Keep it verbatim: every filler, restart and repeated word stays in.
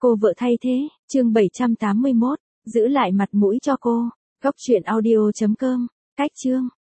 Cô vợ thay thế, chương bảy trăm tám mươi mốt, giữ lại mặt mũi cho cô. Góc truyện audio chấm com, cách chương.